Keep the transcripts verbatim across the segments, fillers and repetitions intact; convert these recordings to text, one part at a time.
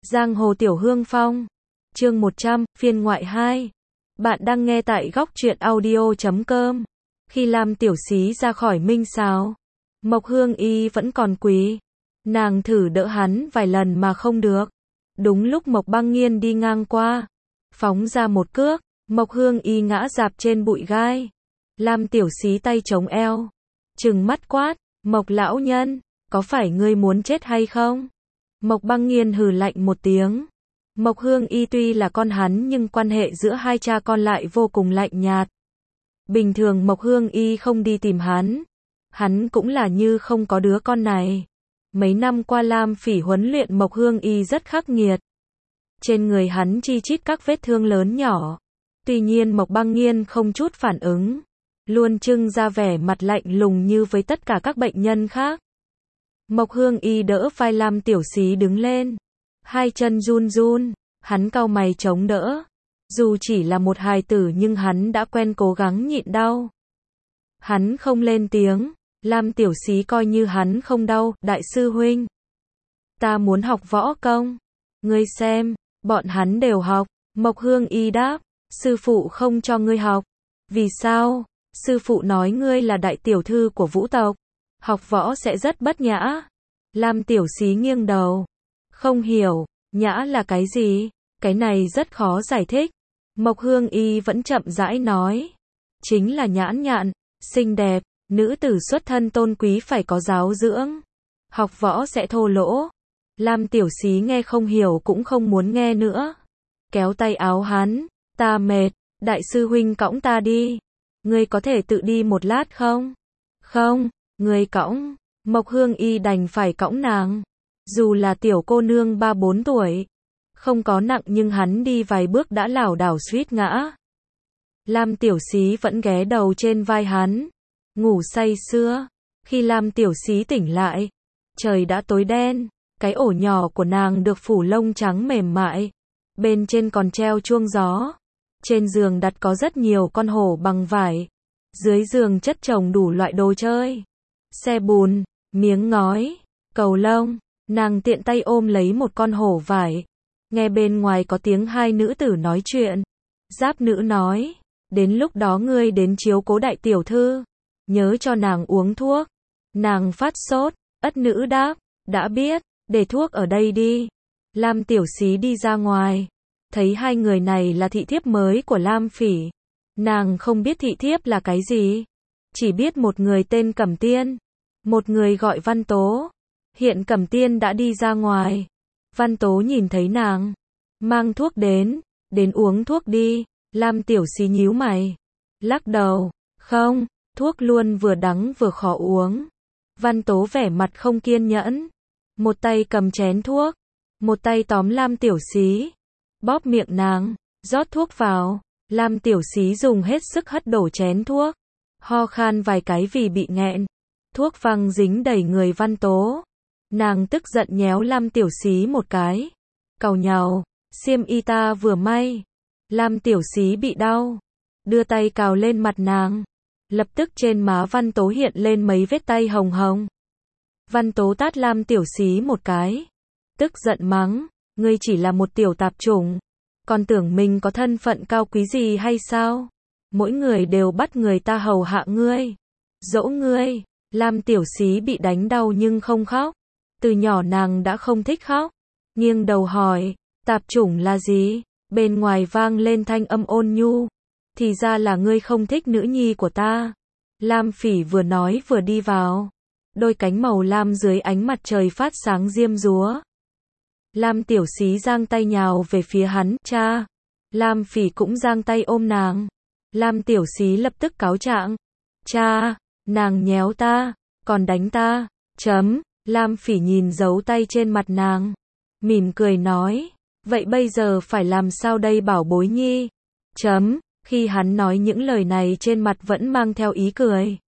Giang hồ Tiểu Hương Phong. Chương một trăm, phiên ngoại hai. Bạn đang nghe tại góc truyện audio chấm com. Khi Lam Tiểu Xí ra khỏi Minh Sào, Mộc Hương Y vẫn còn quỳ. Nàng thử đỡ hắn vài lần mà không được. Đúng lúc Mộc Băng Nghiên đi ngang qua, phóng ra một cước, Mộc Hương Y ngã rạp trên bụi gai. Lam Tiểu Xí tay chống eo, trừng mắt quát, Mộc lão nhân, có phải ngươi muốn chết hay không? Mộc Băng Nghiên hừ lạnh một tiếng. Mộc Hương Y tuy là con hắn nhưng quan hệ giữa hai cha con lại vô cùng lạnh nhạt. Bình thường Mộc Hương Y không đi tìm hắn, hắn cũng là như không có đứa con này. Mấy năm qua Lam Phỉ huấn luyện Mộc Hương Y rất khắc nghiệt. Trên người hắn chi chít các vết thương lớn nhỏ. Tuy nhiên Mộc Băng Nghiên không chút phản ứng, luôn trưng ra vẻ mặt lạnh lùng như với tất cả các bệnh nhân khác. Mộc Hương Y đỡ vai Lam Tiểu Xí đứng lên, hai chân run run, hắn cau mày chống đỡ. Dù chỉ là một hài tử nhưng hắn đã quen cố gắng nhịn đau. Hắn không lên tiếng, Lam Tiểu Xí coi như hắn không đau, đại sư huynh. Ta muốn học võ công. Ngươi xem, bọn hắn đều học. Mộc Hương Y đáp, sư phụ không cho ngươi học. Vì sao? Sư phụ nói ngươi là đại tiểu thư của vũ tộc. Học võ sẽ rất bất nhã. Lam Tiểu Xí nghiêng đầu. Không hiểu, nhã là cái gì? Cái này rất khó giải thích. Mộc Hương Y vẫn chậm rãi nói. Chính là nhãn nhạn, xinh đẹp, nữ tử xuất thân tôn quý phải có giáo dưỡng. Học võ sẽ thô lỗ. Lam Tiểu Xí nghe không hiểu cũng không muốn nghe nữa. Kéo tay áo hắn, ta mệt, đại sư huynh cõng ta đi. Ngươi có thể tự đi một lát không? Không, ngươi cõng. Mộc Hương Y đành phải cõng nàng. Dù là tiểu cô nương ba bốn tuổi, không có nặng nhưng hắn đi vài bước đã lảo đảo suýt ngã. Lam Tiểu Xí vẫn ghé đầu trên vai hắn, ngủ say sưa. Khi Lam Tiểu Xí tỉnh lại, trời đã tối đen, cái ổ nhỏ của nàng được phủ lông trắng mềm mại, bên trên còn treo chuông gió. Trên giường đặt có rất nhiều con hổ bằng vải, dưới giường chất chồng đủ loại đồ chơi, xe bùn, miếng ngói, cầu lông. Nàng tiện tay ôm lấy một con hổ vải, nghe bên ngoài có tiếng hai nữ tử nói chuyện. Giáp nữ nói, đến lúc đó ngươi đến chiếu cố đại tiểu thư, nhớ cho nàng uống thuốc. Nàng phát sốt, ất nữ đáp, đã biết, để thuốc ở đây đi. Lam Tiểu Xí đi ra ngoài, thấy hai người này là thị thiếp mới của Lam Phỉ. Nàng không biết thị thiếp là cái gì, chỉ biết một người tên Cẩm Tiên, một người gọi Văn Tố. Hiện Cẩm Tiên đã đi ra ngoài. Văn Tố nhìn thấy nàng, mang thuốc đến, đến uống thuốc đi. Lam Tiểu Xí nhíu mày, lắc đầu, không, thuốc luôn vừa đắng vừa khó uống. Văn Tố vẻ mặt không kiên nhẫn, một tay cầm chén thuốc, một tay tóm Lam Tiểu Xí, bóp miệng nàng, rót thuốc vào. Lam Tiểu Xí dùng hết sức hất đổ chén thuốc, ho khan vài cái vì bị nghẹn. Thuốc văng dính đầy người Văn Tố. Nàng tức giận nhéo Lam Tiểu Xí một cái, càu nhàu, xiêm y ta vừa may. Lam Tiểu Xí bị đau, đưa tay cào lên mặt nàng, lập tức trên má Văn Tố hiện lên mấy vết tay hồng hồng. Văn Tố tát Lam Tiểu Xí một cái, tức giận mắng, ngươi chỉ là một tiểu tạp chủng, còn tưởng mình có thân phận cao quý gì hay sao? Mỗi người đều bắt người ta hầu hạ ngươi, dỗ ngươi. Lam Tiểu Xí bị đánh đau nhưng không khóc. Từ nhỏ nàng đã không thích khóc, nghiêng đầu hỏi, tạp chủng là gì? Bên ngoài vang lên thanh âm ôn nhu, thì ra là ngươi không thích nữ nhi của ta. Lam Phỉ vừa nói vừa đi vào, đôi cánh màu lam dưới ánh mặt trời phát sáng diêm dúa. Lam Tiểu Xí giang tay nhào về phía hắn, cha. Lam Phỉ cũng giang tay ôm nàng. Lam Tiểu Xí lập tức cáo trạng, cha, nàng nhéo ta, còn đánh ta, chấm. Lam Phỉ nhìn dấu tay trên mặt nàng, mỉm cười nói, vậy bây giờ phải làm sao đây bảo bối nhi? Chấm, khi hắn nói những lời này trên mặt vẫn mang theo ý cười,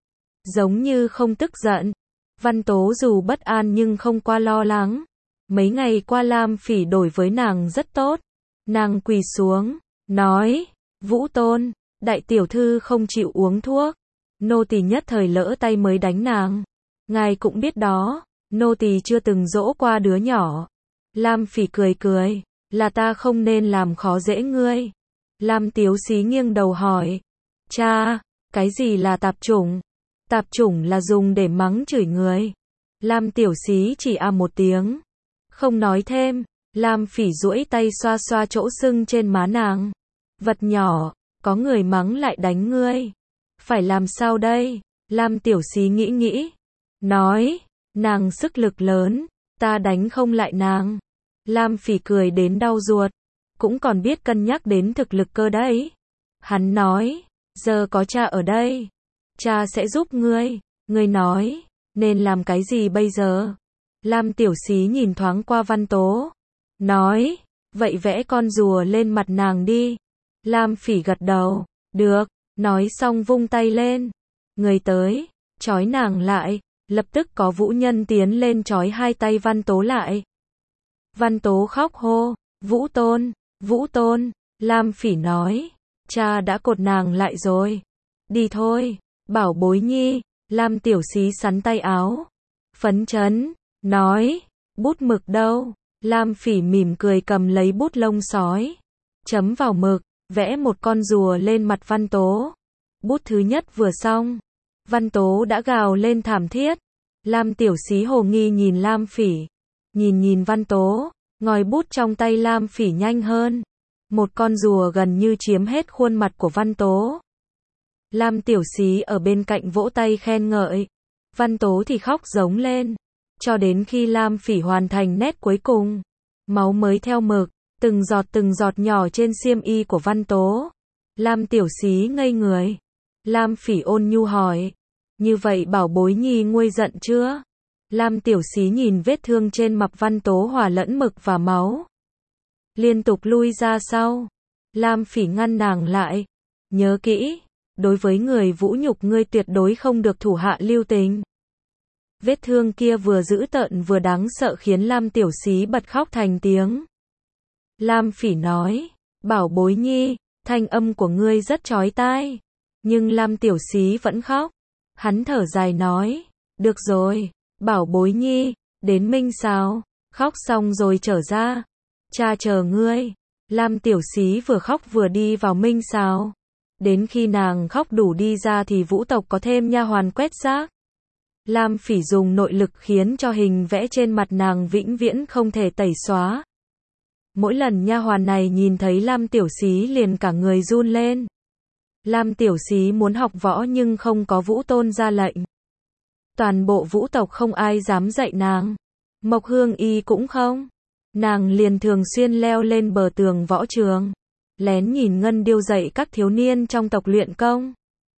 giống như không tức giận. Văn Tố dù bất an nhưng không qua lo lắng. Mấy ngày qua Lam Phỉ đối với nàng rất tốt. Nàng quỳ xuống, nói, Vũ Tôn, đại tiểu thư không chịu uống thuốc, nô tỳ nhất thời lỡ tay mới đánh nàng. Ngài cũng biết đó, nô tỳ chưa từng dỗ qua đứa nhỏ. Lam Phỉ cười cười, là ta không nên làm khó dễ ngươi. Lam Tiếu Xí nghiêng đầu hỏi, cha, cái gì là tạp chủng? Tạp chủng là dùng để mắng chửi người. Lam Tiểu Xí chỉ à một tiếng, không nói thêm. Lam Phỉ duỗi tay xoa xoa chỗ sưng trên má nàng. Vật nhỏ, có người mắng lại đánh ngươi. Phải làm sao đây? Lam Tiểu Xí nghĩ nghĩ, nói, nàng sức lực lớn, ta đánh không lại nàng. Lam Phỉ cười đến đau ruột, cũng còn biết cân nhắc đến thực lực cơ đấy. Hắn nói, giờ có cha ở đây, cha sẽ giúp ngươi. Ngươi nói, nên làm cái gì bây giờ? Lam Tiểu Xí nhìn thoáng qua Văn Tố, nói, vậy vẽ con rùa lên mặt nàng đi. Lam Phỉ gật đầu, được, nói xong vung tay lên. Người tới, trói nàng lại. Lập tức có vũ nhân tiến lên trói hai tay Văn Tố lại. Văn Tố khóc hô, Vũ Tôn, Vũ Tôn. Lam Phỉ nói, cha đã cột nàng lại rồi. Đi thôi, bảo bối nhi. Lam Tiểu Xí sắn tay áo, phấn chấn, nói, bút mực đâu? Lam Phỉ mỉm cười cầm lấy bút lông sói, chấm vào mực, vẽ một con rùa lên mặt Văn Tố. Bút thứ nhất vừa xong, Văn Tố đã gào lên thảm thiết. Lam Tiểu Xí hồ nghi nhìn Lam Phỉ, nhìn nhìn Văn Tố, ngòi bút trong tay Lam Phỉ nhanh hơn. Một con rùa gần như chiếm hết khuôn mặt của Văn Tố. Lam Tiểu Xí ở bên cạnh vỗ tay khen ngợi, Văn Tố thì khóc giống lên, cho đến khi Lam Phỉ hoàn thành nét cuối cùng, máu mới theo mực, từng giọt từng giọt nhỏ trên xiêm y của Văn Tố. Lam Tiểu Xí ngây người. Lam Phỉ ôn nhu hỏi, như vậy bảo bối nhi nguôi giận chưa? Lam Tiểu Xí nhìn vết thương trên mặt Văn Tố hòa lẫn mực và máu, liên tục lui ra sau. Lam Phỉ ngăn nàng lại, nhớ kỹ, đối với người vũ nhục ngươi tuyệt đối không được thủ hạ lưu tình. Vết thương kia vừa dữ tợn vừa đáng sợ khiến Lam Tiểu Xí bật khóc thành tiếng. Lam Phỉ nói, bảo bối nhi, thanh âm của ngươi rất chói tai. Nhưng Lam Tiểu Xí vẫn khóc. Hắn thở dài nói, được rồi, bảo bối nhi, đến Minh Sào, khóc xong rồi trở ra. Cha chờ ngươi. Lam Tiểu Xí vừa khóc vừa đi vào Minh Sào. Đến khi nàng khóc đủ đi ra thì vũ tộc có thêm nha hoàn quét rác. Lam Phỉ dùng nội lực khiến cho hình vẽ trên mặt nàng vĩnh viễn không thể tẩy xóa. Mỗi lần nha hoàn này nhìn thấy Lam Tiểu Xí liền cả người run lên. Lam Tiểu Xí muốn học võ nhưng không có Vũ Tôn ra lệnh. Toàn bộ vũ tộc không ai dám dạy nàng. Mộc Hương Y cũng không. Nàng liền thường xuyên leo lên bờ tường võ trường, lén nhìn Ngân Điêu dạy các thiếu niên trong tộc luyện công.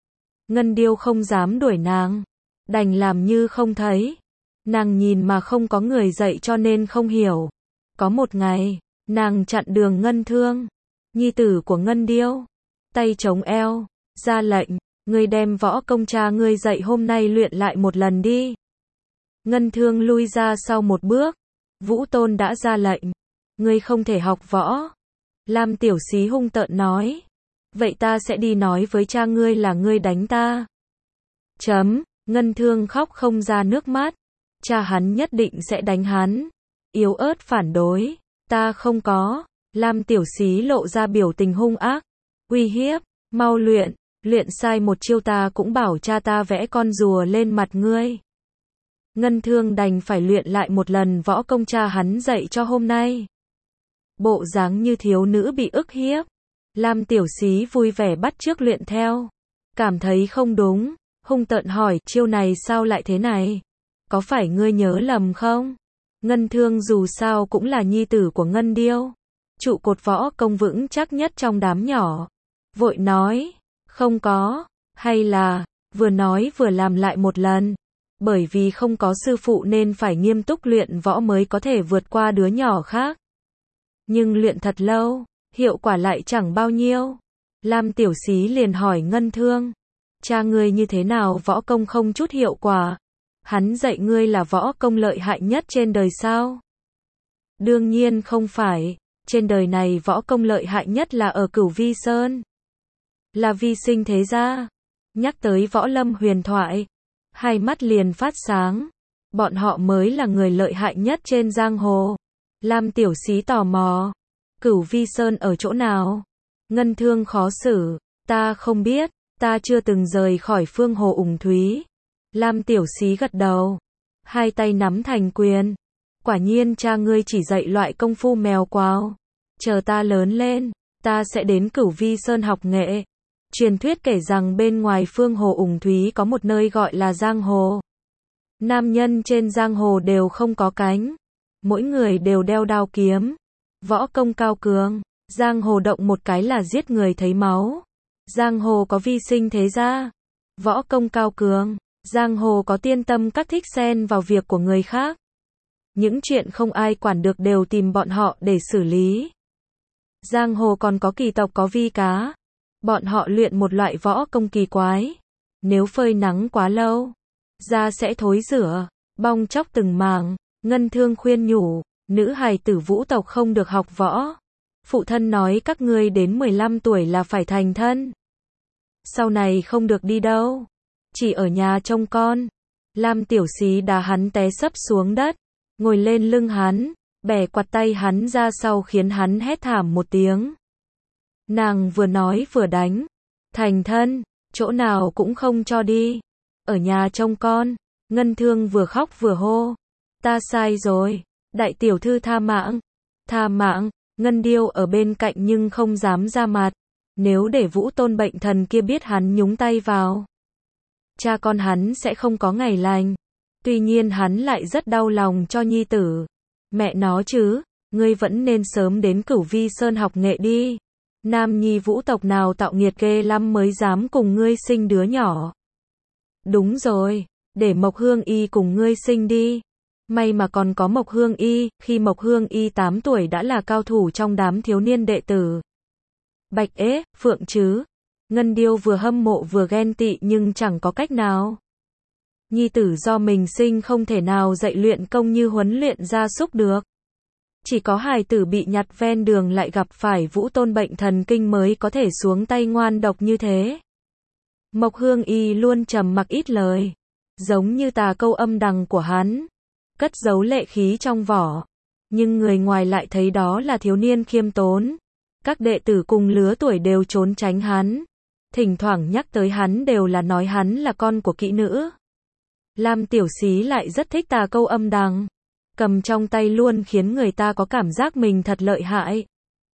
Ngân Điêu không dám đuổi nàng, đành làm như không thấy. Nàng nhìn mà không có người dạy cho nên không hiểu. Có một ngày, nàng chặn đường Ngân Thương, nhi tử của Ngân Điêu, tay chống eo, ra lệnh, ngươi đem võ công cha ngươi dạy hôm nay luyện lại một lần đi. Ngân Thương lui ra sau một bước, Vũ Tôn đã ra lệnh, ngươi không thể học võ. Lam Tiểu Xí hung tợn nói, vậy ta sẽ đi nói với cha ngươi là ngươi đánh ta. Chấm, Ngân Thương khóc không ra nước mắt, cha hắn nhất định sẽ đánh hắn. Yếu ớt phản đối, ta không có. Lam Tiểu Xí lộ ra biểu tình hung ác, uy hiếp, mau luyện, luyện sai một chiêu ta cũng bảo cha ta vẽ con rùa lên mặt ngươi. Ngân Thương đành phải luyện lại một lần võ công cha hắn dạy cho hôm nay. Bộ dáng như thiếu nữ bị ức hiếp. Lam Tiểu Xí vui vẻ bắt chước luyện theo. Cảm thấy không đúng, hung tợn hỏi, chiêu này sao lại thế này? Có phải ngươi nhớ lầm không? Ngân Thương dù sao cũng là nhi tử của Ngân Điêu, trụ cột võ công vững chắc nhất trong đám nhỏ. Vội nói, không có, hay là, vừa nói vừa làm lại một lần. Bởi vì không có sư phụ nên phải nghiêm túc luyện võ mới có thể vượt qua đứa nhỏ khác. Nhưng luyện thật lâu, hiệu quả lại chẳng bao nhiêu. Lam Tiểu Xí liền hỏi Ngân Thương, cha ngươi như thế nào võ công không chút hiệu quả? Hắn dạy ngươi là võ công lợi hại nhất trên đời sao? Đương nhiên không phải, trên đời này võ công lợi hại nhất là ở Cửu Vi Sơn. Là Vi Sinh thế gia. Nhắc tới võ lâm huyền thoại, hai mắt liền phát sáng. Bọn họ mới là người lợi hại nhất trên giang hồ. Lam Tiểu Xí tò mò. Cửu Vi Sơn ở chỗ nào? Ngân Thương khó xử. Ta không biết, ta chưa từng rời khỏi Phương Hồ Ủng Thúy. Lam Tiểu Xí gật đầu. Hai tay nắm thành quyền. Quả nhiên cha ngươi chỉ dạy loại công phu mèo quào. Chờ ta lớn lên, ta sẽ đến Cửu Vi Sơn học nghệ. Truyền thuyết kể rằng bên ngoài Phương Hồ Ủng Thúy có một nơi gọi là Giang Hồ. Nam nhân trên Giang Hồ đều không có cánh. Mỗi người đều đeo đao kiếm. Võ công cao cường. Giang Hồ động một cái là giết người thấy máu. Giang Hồ có vi sinh thế gia. Võ công cao cường. Giang Hồ có tiên tâm các thích xen vào việc của người khác. Những chuyện không ai quản được đều tìm bọn họ để xử lý. Giang Hồ còn có kỳ tộc có vi cá. Bọn họ luyện một loại võ công kỳ quái. Nếu phơi nắng quá lâu, da sẽ thối rữa, bong chóc từng mảng. Ngân Thương khuyên nhủ, nữ hài tử Vũ tộc không được học võ. Phụ thân nói các ngươi đến mười lăm tuổi là phải thành thân. Sau này không được đi đâu. Chỉ ở nhà trông con. Lam Tiểu Xí đá hắn té sấp xuống đất. Ngồi lên lưng hắn. Bẻ quạt tay hắn ra sau khiến hắn hét thảm một tiếng. Nàng vừa nói vừa đánh. Thành thân, chỗ nào cũng không cho đi. Ở nhà trông con. Ngân Thương vừa khóc vừa hô. Ta sai rồi. Đại tiểu thư tha mạng. Tha mạng. Ngân Điêu ở bên cạnh nhưng không dám ra mặt. Nếu để Vũ Tôn bệnh thần kia biết hắn nhúng tay vào, cha con hắn sẽ không có ngày lành. Tuy nhiên hắn lại rất đau lòng cho nhi tử. Mẹ nó chứ, ngươi vẫn nên sớm đến Cửu Vi Sơn học nghệ đi. Nam nhi Vũ tộc nào tạo nghiệt ghê lắm mới dám cùng ngươi sinh đứa nhỏ. Đúng rồi, để Mộc Hương Y cùng ngươi sinh đi. May mà còn có Mộc Hương Y, khi Mộc Hương Y tám tuổi đã là cao thủ trong đám thiếu niên đệ tử. Bạch ế, Phượng chứ. Ngân Điêu vừa hâm mộ vừa ghen tị nhưng chẳng có cách nào. Nhi tử do mình sinh không thể nào dạy luyện công như huấn luyện gia súc được. Chỉ có hài tử bị nhặt ven đường lại gặp phải Vũ Tôn bệnh thần kinh mới có thể xuống tay ngoan độc như thế. Mộc Hương Y luôn trầm mặc ít lời. Giống như tà câu âm đằng của hắn. Cất giấu lệ khí trong vỏ. Nhưng người ngoài lại thấy đó là thiếu niên khiêm tốn. Các đệ tử cùng lứa tuổi đều trốn tránh hắn. Thỉnh thoảng nhắc tới hắn đều là nói hắn là con của kỹ nữ. Lam Tiểu Xí lại rất thích tà câu âm đằng. Cầm trong tay luôn khiến người ta có cảm giác mình thật lợi hại.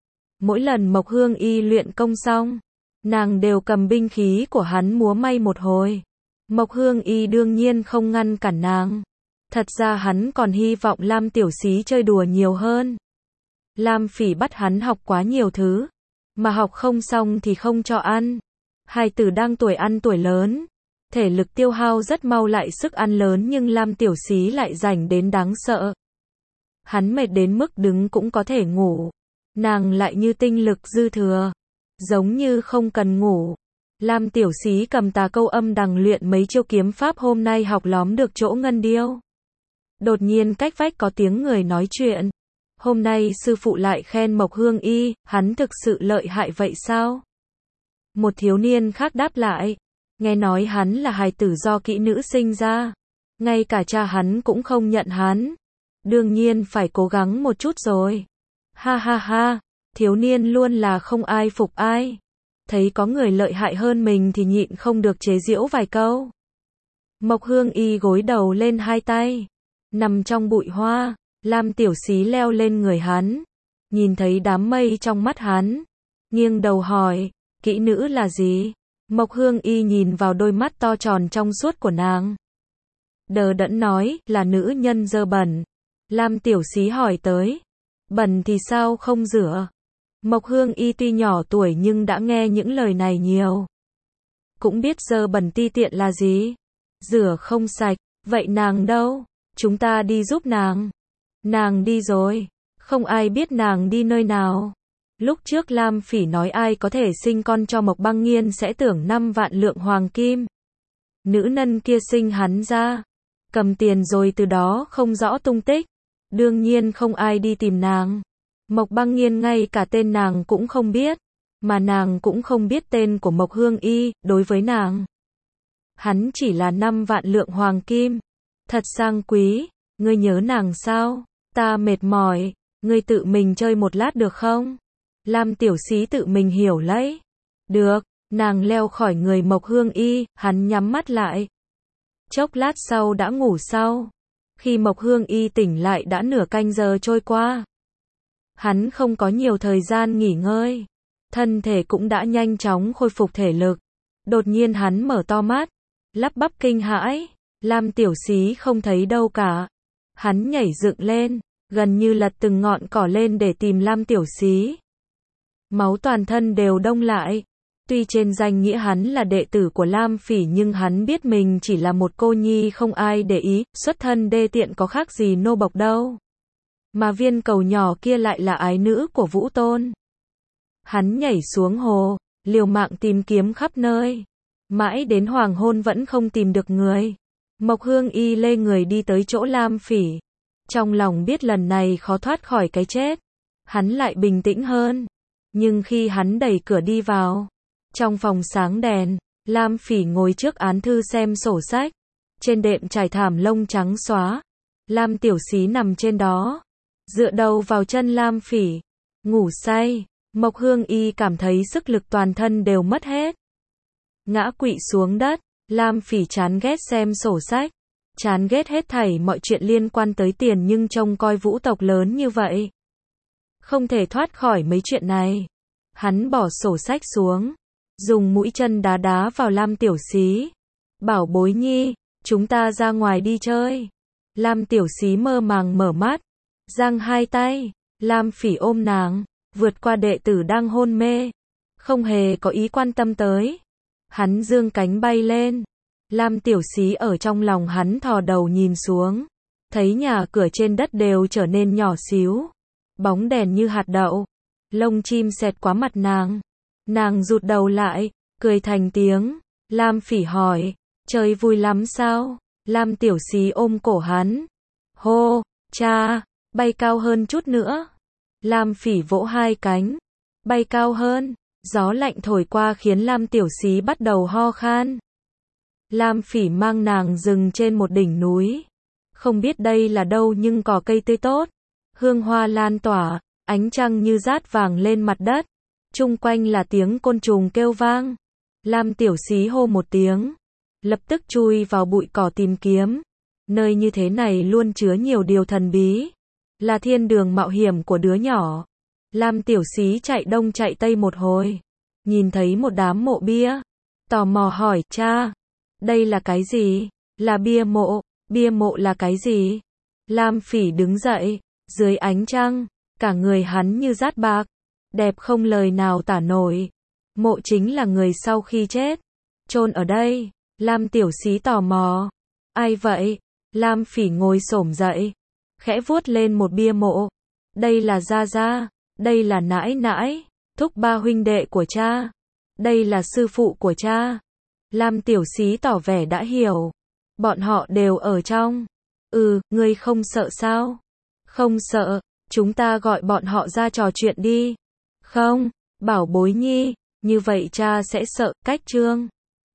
Mỗi lần Mộc Hương Y luyện công xong, nàng đều cầm binh khí của hắn múa may một hồi. Mộc Hương Y đương nhiên không ngăn cản nàng. Thật ra hắn còn hy vọng Lam Tiểu Xí chơi đùa nhiều hơn. Lam Phỉ bắt hắn học quá nhiều thứ, mà học không xong thì không cho ăn. Hài tử đang tuổi ăn tuổi lớn, thể lực tiêu hao rất mau lại sức ăn lớn nhưng Lam Tiểu Xí lại rảnh đến đáng sợ. Hắn mệt đến mức đứng cũng có thể ngủ. Nàng lại như tinh lực dư thừa, giống như không cần ngủ. Lam Tiểu Xí cầm tà câu âm đằng luyện mấy chiêu kiếm pháp hôm nay học lóm được chỗ Ngân Điêu. Đột nhiên cách vách có tiếng người nói chuyện. Hôm nay sư phụ lại khen Mộc Hương Y, hắn thực sự lợi hại vậy sao? Một thiếu niên khác đáp lại. Nghe nói hắn là hài tử do kỹ nữ sinh ra. Ngay cả cha hắn cũng không nhận hắn. Đương nhiên phải cố gắng một chút rồi. Ha ha ha, thiếu niên luôn là không ai phục ai. Thấy có người lợi hại hơn mình thì nhịn không được chế giễu vài câu. Mộc Hương Y gối đầu lên hai tay, nằm trong bụi hoa. Lam Tiểu Xí leo lên người hắn, nhìn thấy đám mây trong mắt hắn, nghiêng đầu hỏi, kỹ nữ là gì? Mộc Hương Y nhìn vào đôi mắt to tròn trong suốt của nàng. Đờ đẫn nói, là nữ nhân dơ bẩn. Lam Tiểu Xí hỏi tới, bẩn thì sao không rửa? Mộc Hương Y tuy nhỏ tuổi nhưng đã nghe những lời này nhiều. Cũng biết dơ bẩn ti tiện là gì. Rửa không sạch, vậy nàng đâu? Chúng ta đi giúp nàng. Nàng đi rồi, không ai biết nàng đi nơi nào. Lúc trước Lam Phỉ nói ai có thể sinh con cho Mộc Băng Nghiên sẽ tưởng năm vạn lượng hoàng kim. Nữ nhân kia sinh hắn ra, cầm tiền rồi từ đó không rõ tung tích. Đương nhiên không ai đi tìm nàng. Mộc Băng Nghiên ngay cả tên nàng cũng không biết, mà nàng cũng không biết tên của Mộc Hương Y. Đối với nàng, hắn chỉ là năm vạn lượng hoàng kim. Thật sang quý. Ngươi nhớ nàng sao? Ta mệt mỏi. Ngươi tự mình chơi một lát được không? Lam Tiểu Xí tự mình hiểu lấy. Được, nàng leo khỏi người Mộc Hương Y, hắn nhắm mắt lại. Chốc lát sau đã ngủ sau. Khi Mộc Hương Y tỉnh lại đã nửa canh giờ trôi qua. Hắn không có nhiều thời gian nghỉ ngơi. Thân thể cũng đã nhanh chóng khôi phục thể lực. Đột nhiên hắn mở to mắt, lắp bắp kinh hãi. Lam Tiểu Xí không thấy đâu cả. Hắn nhảy dựng lên, gần như lật từng ngọn cỏ lên để tìm Lam Tiểu Xí. Máu toàn thân đều đông lại. Tuy trên danh nghĩa hắn là đệ tử của Lam Phỉ nhưng hắn biết mình chỉ là một cô nhi không ai để ý, xuất thân đê tiện có khác gì nô bộc đâu. Mà viên cầu nhỏ kia lại là ái nữ của Vũ Tôn. Hắn nhảy xuống hồ, liều mạng tìm kiếm khắp nơi. Mãi đến hoàng hôn vẫn không tìm được người. Mộc Hương Y lê người đi tới chỗ Lam Phỉ. Trong lòng biết lần này khó thoát khỏi cái chết. Hắn lại bình tĩnh hơn. Nhưng khi hắn đẩy cửa đi vào, trong phòng sáng đèn, Lam Phỉ ngồi trước án thư xem sổ sách. Trên đệm trải thảm lông trắng xóa. Lam Tiểu Xí nằm trên đó, dựa đầu vào chân Lam Phỉ, ngủ say. Mộc Hương Y cảm thấy sức lực toàn thân đều mất hết. Ngã quỵ xuống đất, Lam Phỉ chán ghét xem sổ sách, chán ghét hết thảy mọi chuyện liên quan tới tiền nhưng trông coi Vũ tộc lớn như vậy. Không thể thoát khỏi mấy chuyện này. Hắn bỏ sổ sách xuống, dùng mũi chân đá đá vào Lam Tiểu Xí. Bảo bối nhi, chúng ta ra ngoài đi chơi. Lam Tiểu Xí mơ màng mở mắt, giang hai tay, Lam Phỉ ôm nàng, vượt qua đệ tử đang hôn mê, không hề có ý quan tâm tới. Hắn dương cánh bay lên. Lam Tiểu Xí ở trong lòng hắn thò đầu nhìn xuống, thấy nhà cửa trên đất đều trở nên nhỏ xíu, bóng đèn như hạt đậu, lông chim xẹt qua mặt nàng. Nàng rụt đầu lại, cười thành tiếng. Lam Phỉ hỏi, chơi vui lắm sao? Lam Tiểu Xí ôm cổ hắn. Hô, cha, bay cao hơn chút nữa. Lam Phỉ vỗ hai cánh, bay cao hơn. Gió lạnh thổi qua khiến Lam Tiểu Xí bắt đầu ho khan. Lam Phỉ mang nàng dừng trên một đỉnh núi. Không biết đây là đâu nhưng cỏ cây tươi tốt, hương hoa lan tỏa, ánh trăng như dát vàng lên mặt đất. Chung quanh là tiếng côn trùng kêu vang. Lam Tiểu Xí hô một tiếng, lập tức chui vào bụi cỏ tìm kiếm. Nơi như thế này luôn chứa nhiều điều thần bí, là thiên đường mạo hiểm của đứa nhỏ. Lam Tiểu Xí chạy đông chạy tây một hồi, nhìn thấy một đám mộ bia, tò mò hỏi, cha, đây là cái gì? Là bia mộ. Bia mộ là cái gì? Lam Phỉ đứng dậy, dưới ánh trăng, cả người hắn như dát bạc, đẹp không lời nào tả nổi. Mộ chính là người sau khi chết, chôn ở đây. Lam Tiểu Xí tò mò, ai vậy? Lam Phỉ ngồi xổm dậy, khẽ vuốt lên một bia mộ. Đây là gia gia, đây là nãi nãi, thúc ba huynh đệ của cha, đây là sư phụ của cha. Lam Tiểu Xí tỏ vẻ đã hiểu. Bọn họ đều ở trong. Ừ, ngươi không sợ sao? Không sợ, chúng ta gọi bọn họ ra trò chuyện đi. Không, bảo bối nhi, như vậy cha sẽ sợ. Cách chương